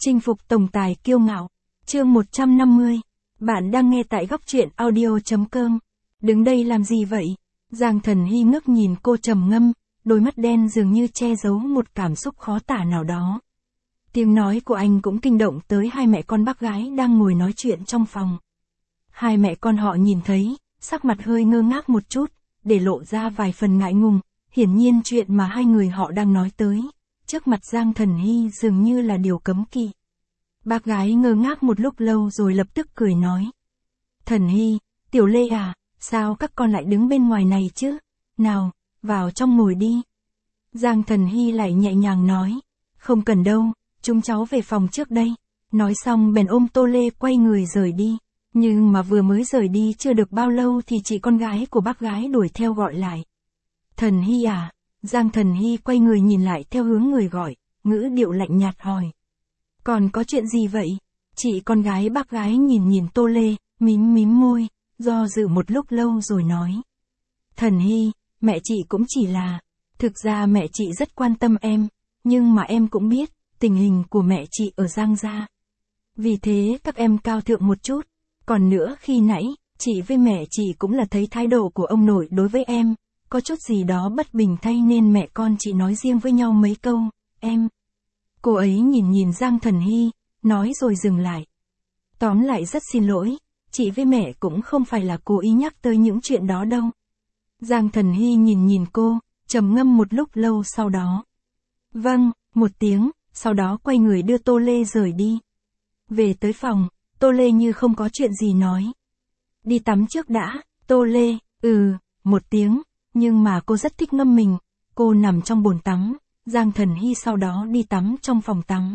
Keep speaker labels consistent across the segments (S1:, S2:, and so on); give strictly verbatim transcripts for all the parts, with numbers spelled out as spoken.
S1: Chinh phục tổng tài kiêu ngạo. Chương một trăm năm mươi. Bạn đang nghe tại góc truyện audio.com. Đứng đây làm gì vậy? Giang Thần Hy ngước nhìn cô trầm ngâm, đôi mắt đen dường như che giấu một cảm xúc khó tả nào đó. Tiếng nói của anh cũng kinh động tới hai mẹ con bác gái đang ngồi nói chuyện trong phòng. Hai mẹ con họ nhìn thấy, sắc mặt hơi ngơ ngác một chút, để lộ ra vài phần ngại ngùng, hiển nhiên chuyện mà hai người họ đang nói tới, trước mặt Giang Thần Hy dường như là điều cấm kỵ. Bác gái ngơ ngác một lúc lâu rồi lập tức cười nói. Thần Hy, Tiểu Lê à, sao các con lại đứng bên ngoài này chứ? Nào, vào trong ngồi đi. Giang Thần Hy lại nhẹ nhàng nói. Không cần đâu, chúng cháu về phòng trước đây. Nói xong bèn ôm Tô Lê quay người rời đi. Nhưng mà vừa mới rời đi chưa được bao lâu thì chị con gái của bác gái đuổi theo gọi lại. Thần Hy à? Giang Thần Hy quay người nhìn lại theo hướng người gọi, ngữ điệu lạnh nhạt hỏi. Còn có chuyện gì vậy? Chị con gái bác gái nhìn nhìn Tô Lê, mím mím môi, do dự một lúc lâu rồi nói. Thần Hy, mẹ chị cũng chỉ là, thực ra mẹ chị rất quan tâm em, nhưng mà em cũng biết, tình hình của mẹ chị ở Giang gia. Vì thế các em cao thượng một chút, còn nữa khi nãy, chị với mẹ chị cũng là thấy thái độ của ông nội đối với em, có chút gì đó bất bình thay nên mẹ con chị nói riêng với nhau mấy câu, em. Cô ấy nhìn nhìn Giang Thần Hy, nói rồi dừng lại. Tóm lại rất xin lỗi, chị với mẹ cũng không phải là cố ý nhắc tới những chuyện đó đâu. Giang Thần Hy nhìn nhìn cô, trầm ngâm một lúc lâu sau đó. Vâng, một tiếng, sau đó quay người đưa Tô Lê rời đi. Về tới phòng, Tô Lê như không có chuyện gì nói. Đi tắm trước đã, Tô Lê, ừ, một tiếng, nhưng mà cô rất thích ngâm mình, cô nằm trong bồn tắm. Giang Thần Hy sau đó đi tắm trong phòng tắm.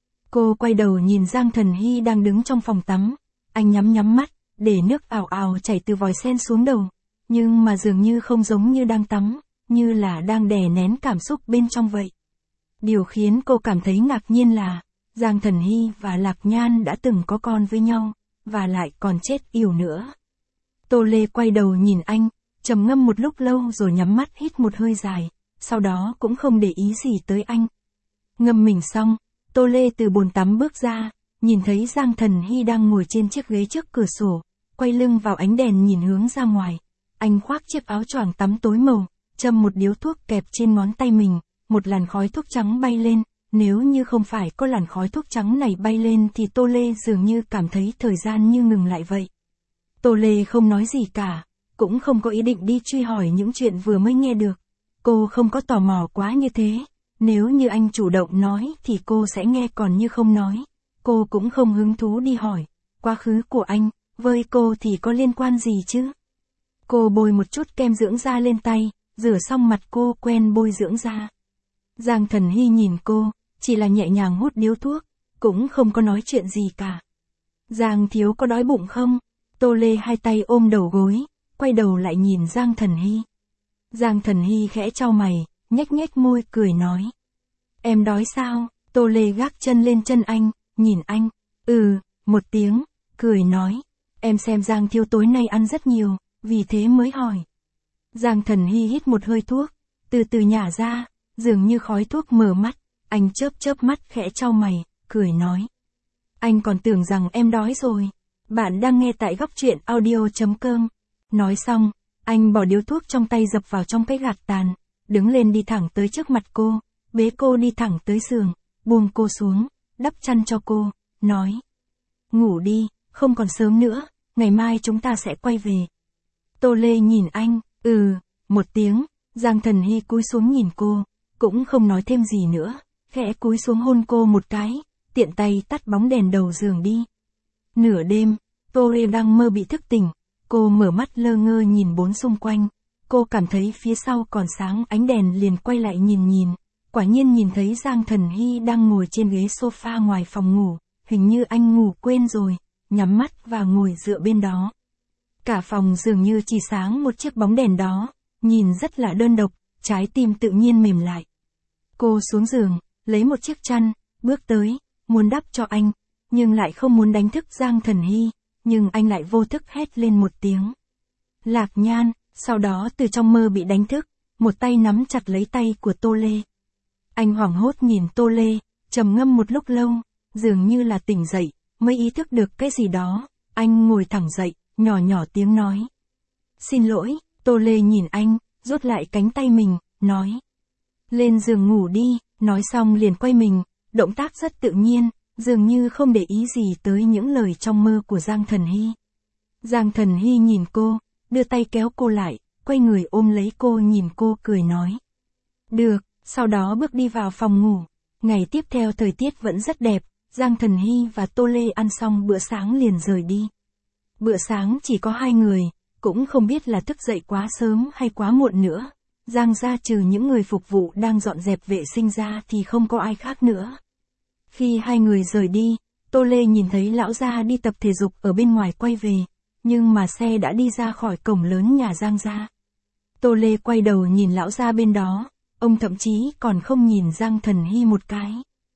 S1: Cô quay đầu nhìn Giang Thần Hy đang đứng trong phòng tắm. Anh nhắm nhắm mắt, để nước ào ào chảy từ vòi sen xuống đầu. Nhưng mà dường như không giống như đang tắm, như là đang đè nén cảm xúc bên trong vậy. Điều khiến cô cảm thấy ngạc nhiên là, Giang Thần Hy và Lạc Nhan đã từng có con với nhau, và lại còn chết yểu nữa. Tô Lê quay đầu nhìn anh, trầm ngâm một lúc lâu rồi nhắm mắt hít một hơi dài. Sau đó cũng không để ý gì tới anh. Ngâm mình xong, Tô Lê từ bồn tắm bước ra, nhìn thấy Giang Thần Hy đang ngồi trên chiếc ghế trước cửa sổ, quay lưng vào ánh đèn nhìn hướng ra ngoài. Anh khoác chiếc áo choàng tắm tối màu, châm một điếu thuốc kẹp trên ngón tay mình, một làn khói thuốc trắng bay lên. Nếu như không phải có làn khói thuốc trắng này bay lên thì Tô Lê dường như cảm thấy thời gian như ngừng lại vậy. Tô Lê không nói gì cả, cũng không có ý định đi truy hỏi những chuyện vừa mới nghe được. Cô không có tò mò quá như thế, nếu như anh chủ động nói thì cô sẽ nghe, còn như không nói. Cô cũng không hứng thú đi hỏi, quá khứ của anh, với cô thì có liên quan gì chứ? Cô bôi một chút kem dưỡng da lên tay, rửa xong mặt cô quen bôi dưỡng da. Giang Thần Hy nhìn cô, chỉ là nhẹ nhàng hút điếu thuốc, cũng không có nói chuyện gì cả. Giang thiếu có đói bụng không? Tô Lê hai tay ôm đầu gối, quay đầu lại nhìn Giang Thần Hy. Giang Thần Hy khẽ chau mày, nhếch nhếch môi cười nói. Em đói sao? Tô Lê gác chân lên chân anh, nhìn anh. Ừ, một tiếng, cười nói. Em xem Giang thiếu tối nay ăn rất nhiều, vì thế mới hỏi. Giang Thần Hy hít một hơi thuốc, từ từ nhả ra, dường như khói thuốc mờ mắt. Anh chớp chớp mắt khẽ chau mày, cười nói. Anh còn tưởng rằng em đói rồi. Bạn đang nghe tại góc truyện audio.com. Nói xong, anh bỏ điếu thuốc trong tay dập vào trong cái gạt tàn, đứng lên đi thẳng tới trước mặt cô, bế cô đi thẳng tới giường, buông cô xuống, đắp chăn cho cô, nói. Ngủ đi, không còn sớm nữa, ngày mai chúng ta sẽ quay về. Tô Lê nhìn anh, ừ, một tiếng, Giang Thần Hy cúi xuống nhìn cô, cũng không nói thêm gì nữa, khẽ cúi xuống hôn cô một cái, tiện tay tắt bóng đèn đầu giường đi. Nửa đêm, Tô Lê đang mơ bị thức tỉnh. Cô mở mắt lơ ngơ nhìn bốn xung quanh, cô cảm thấy phía sau còn sáng ánh đèn liền quay lại nhìn nhìn, quả nhiên nhìn thấy Giang Thần Hy đang ngồi trên ghế sofa ngoài phòng ngủ, hình như anh ngủ quên rồi, nhắm mắt và ngồi dựa bên đó. Cả phòng dường như chỉ sáng một chiếc bóng đèn đó, nhìn rất là đơn độc, trái tim tự nhiên mềm lại. Cô xuống giường, lấy một chiếc chăn, bước tới, muốn đắp cho anh, nhưng lại không muốn đánh thức Giang Thần Hy. Nhưng anh lại vô thức hét lên một tiếng. Lạc Nhan, sau đó từ trong mơ bị đánh thức, một tay nắm chặt lấy tay của Tô Lê. Anh hoảng hốt nhìn Tô Lê, trầm ngâm một lúc lâu, dường như là tỉnh dậy, mới ý thức được cái gì đó, anh ngồi thẳng dậy, nhỏ nhỏ tiếng nói. Xin lỗi, Tô Lê nhìn anh, rút lại cánh tay mình, nói. Lên giường ngủ đi, nói xong liền quay mình, động tác rất tự nhiên, dường như không để ý gì tới những lời trong mơ của Giang Thần Hy. Giang Thần Hy nhìn cô, đưa tay kéo cô lại, quay người ôm lấy cô nhìn cô cười nói. Được, sau đó bước đi vào phòng ngủ. Ngày tiếp theo thời tiết vẫn rất đẹp, Giang Thần Hy và Tô Lê ăn xong bữa sáng liền rời đi. Bữa sáng chỉ có hai người, cũng không biết là thức dậy quá sớm hay quá muộn nữa. Giang gia trừ những người phục vụ đang dọn dẹp vệ sinh ra thì không có ai khác nữa. Khi hai người rời đi, Tô Lê nhìn thấy lão gia đi tập thể dục ở bên ngoài quay về, nhưng mà xe đã đi ra khỏi cổng lớn nhà Giang gia. Tô Lê quay đầu nhìn lão gia bên đó, ông thậm chí còn không nhìn Giang Thần Hy một cái.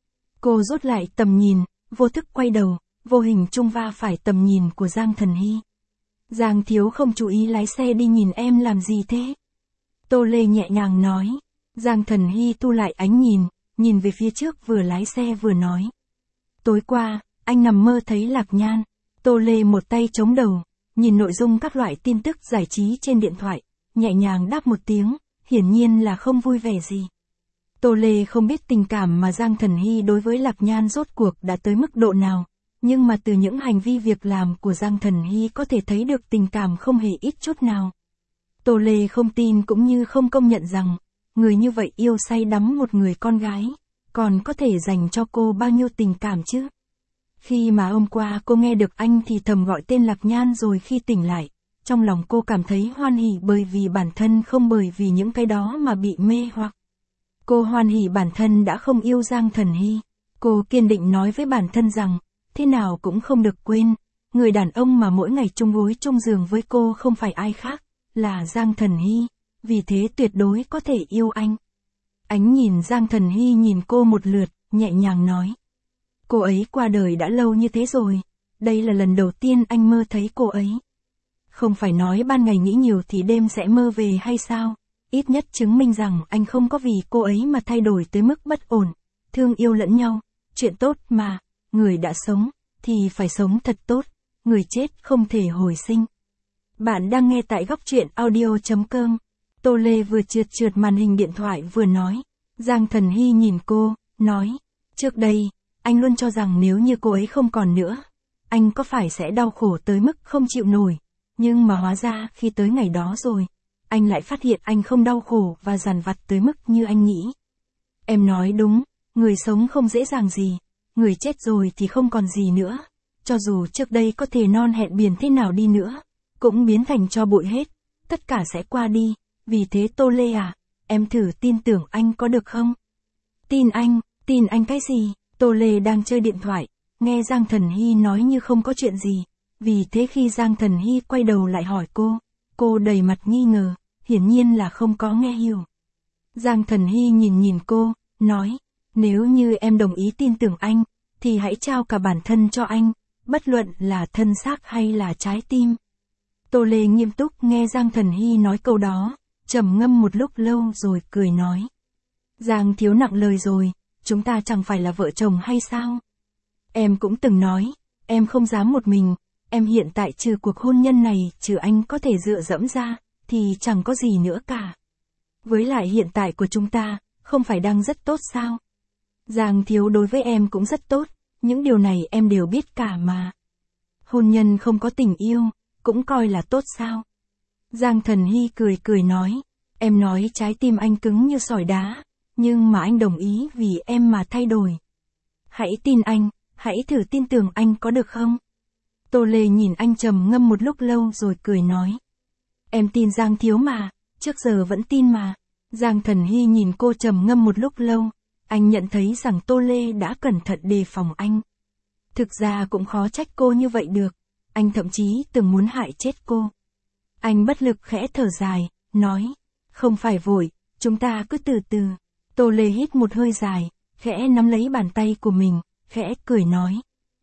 S1: Cô rút lại tầm nhìn, vô thức quay đầu, vô hình chung va phải tầm nhìn của Giang Thần Hy. Giang thiếu không chú ý lái xe đi nhìn em làm gì thế? Tô Lê nhẹ nhàng nói. Giang Thần Hy thu lại ánh nhìn, nhìn về phía trước vừa lái xe vừa nói. Tối qua, anh nằm mơ thấy Lạc Nhan. Tô Lê một tay chống đầu, nhìn nội dung các loại tin tức giải trí trên điện thoại, nhẹ nhàng đáp một tiếng, hiển nhiên là không vui vẻ gì. Tô Lê không biết tình cảm mà Giang Thần Hy đối với Lạc Nhan rốt cuộc đã tới mức độ nào, nhưng mà từ những hành vi việc làm của Giang Thần Hy có thể thấy được tình cảm không hề ít chút nào. Tô Lê không tin cũng như không công nhận rằng, người như vậy yêu say đắm một người con gái, còn có thể dành cho cô bao nhiêu tình cảm chứ. Khi mà hôm qua cô nghe được anh thì thầm gọi tên Lạc Nhan rồi khi tỉnh lại, trong lòng cô cảm thấy hoan hỉ bởi vì bản thân không bởi vì những cái đó mà bị mê hoặc. Cô hoan hỉ bản thân đã không yêu Giang Thần Hy. Cô kiên định nói với bản thân rằng, thế nào cũng không được quên, người đàn ông mà mỗi ngày chung gối chung giường với cô không phải ai khác, là Giang Thần Hy, vì thế tuyệt đối có thể yêu anh. Ánh nhìn Giang Thần Hy nhìn cô một lượt, nhẹ nhàng nói. Cô ấy qua đời đã lâu như thế rồi, đây là lần đầu tiên anh mơ thấy cô ấy. Không phải nói ban ngày nghĩ nhiều thì đêm sẽ mơ về hay sao, ít nhất chứng minh rằng anh không có vì cô ấy mà thay đổi tới mức bất ổn, thương yêu lẫn nhau, chuyện tốt mà, người đã sống, thì phải sống thật tốt, người chết không thể hồi sinh. Bạn đang nghe tại góc truyện audio chấm com. Tô Lê vừa trượt trượt màn hình điện thoại vừa nói. Giang Thần Hy nhìn cô, nói. Trước đây, anh luôn cho rằng nếu như cô ấy không còn nữa, anh có phải sẽ đau khổ tới mức không chịu nổi. Nhưng mà hóa ra khi tới ngày đó rồi, anh lại phát hiện anh không đau khổ và dằn vặt tới mức như anh nghĩ. Em nói đúng, người sống không dễ dàng gì, người chết rồi thì không còn gì nữa. Cho dù trước đây có thể non hẹn biển thế nào đi nữa, cũng biến thành tro bụi hết, tất cả sẽ qua đi, vì thế Tô Lê à, em thử tin tưởng anh có được không? Tin anh, tin anh cái gì? Tô Lê đang chơi điện thoại, nghe Giang Thần Hy nói như không có chuyện gì, vì thế khi Giang Thần Hy quay đầu lại hỏi cô, cô đầy mặt nghi ngờ, hiển nhiên là không có nghe hiểu. Giang Thần Hy nhìn nhìn cô, nói, nếu như em đồng ý tin tưởng anh, thì hãy trao cả bản thân cho anh, bất luận là thân xác hay là trái tim. Tô Lê nghiêm túc nghe Giang Thần Hy nói câu đó, trầm ngâm một lúc lâu rồi cười nói. Giang thiếu nặng lời rồi, chúng ta chẳng phải là vợ chồng hay sao? Em cũng từng nói, em không dám một mình, em hiện tại trừ cuộc hôn nhân này trừ anh có thể dựa dẫm ra, thì chẳng có gì nữa cả. Với lại hiện tại của chúng ta, không phải đang rất tốt sao? Giang thiếu đối với em cũng rất tốt, những điều này em đều biết cả mà. Hôn nhân không có tình yêu, cũng coi là tốt sao? Giang Thần Hy cười cười nói, em nói trái tim anh cứng như sỏi đá, nhưng mà anh đồng ý vì em mà thay đổi. Hãy tin anh, hãy thử tin tưởng anh có được không? Tô Lê nhìn anh trầm ngâm một lúc lâu rồi cười nói. Em tin Giang thiếu mà, trước giờ vẫn tin mà. Giang Thần Hy nhìn cô trầm ngâm một lúc lâu, anh nhận thấy rằng Tô Lê đã cẩn thận đề phòng anh. Thực ra cũng khó trách cô như vậy được, anh thậm chí từng muốn hại chết cô. Anh bất lực khẽ thở dài, nói, không phải vội, chúng ta cứ từ từ. Tô Lê hít một hơi dài, khẽ nắm lấy bàn tay của mình, khẽ cười nói.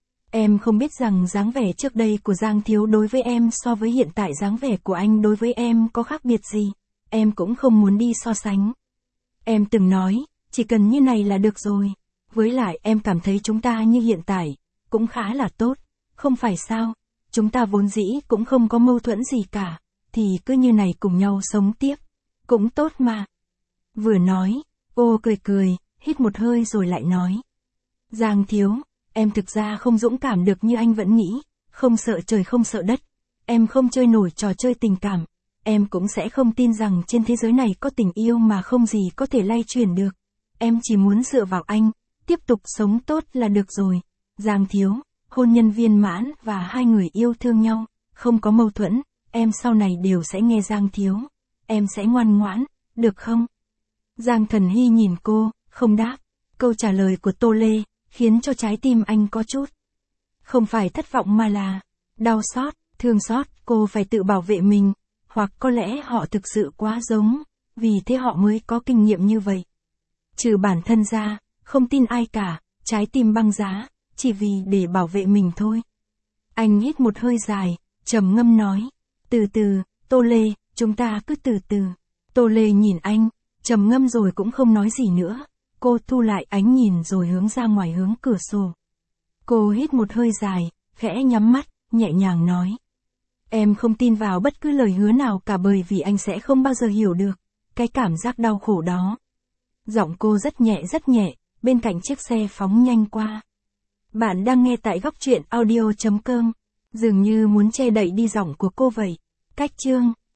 S1: Em không biết rằng dáng vẻ trước đây của Giang thiếu đối với em so với hiện tại dáng vẻ của anh đối với em có khác biệt gì, em cũng không muốn đi so sánh. Em từng nói, chỉ cần như này là được rồi. Với lại em cảm thấy chúng ta như hiện tại, cũng khá là tốt, không phải sao? Chúng ta vốn dĩ cũng không có mâu thuẫn gì cả, thì cứ như này cùng nhau sống tiếp, cũng tốt mà. Vừa nói, cô cười cười, hít một hơi rồi lại nói. Giang thiếu, em thực ra không dũng cảm được như anh vẫn nghĩ, không sợ trời không sợ đất. Em không chơi nổi trò chơi tình cảm, em cũng sẽ không tin rằng trên thế giới này có tình yêu mà không gì có thể lay chuyển được. Em chỉ muốn dựa vào anh, tiếp tục sống tốt là được rồi. Giang thiếu, hôn nhân viên mãn và hai người yêu thương nhau, không có mâu thuẫn, em sau này đều sẽ nghe Giang thiếu. Em sẽ ngoan ngoãn, được không? Giang Thần Hy nhìn cô, không đáp. Câu trả lời của Tô Lê, khiến cho trái tim anh có chút. Không phải thất vọng mà là đau xót, thương xót, cô phải tự bảo vệ mình, hoặc có lẽ họ thực sự quá giống, vì thế họ mới có kinh nghiệm như vậy. Trừ bản thân ra, không tin ai cả, trái tim băng giá, chỉ vì để bảo vệ mình thôi. Anh hít một hơi dài, trầm ngâm nói, từ từ, Tô Lê, chúng ta cứ từ từ. Tô Lê nhìn anh, trầm ngâm rồi cũng không nói gì nữa. Cô thu lại ánh nhìn rồi hướng ra ngoài hướng cửa sổ. Cô hít một hơi dài, khẽ nhắm mắt, nhẹ nhàng nói. Em không tin vào bất cứ lời hứa nào cả bởi vì anh sẽ không bao giờ hiểu được cái cảm giác đau khổ đó. Giọng cô rất nhẹ rất nhẹ, bên cạnh chiếc xe phóng nhanh qua. Bạn đang nghe tại góc truyện audio chấm com, dường như muốn che đậy đi giọng của cô vậy. Cách chương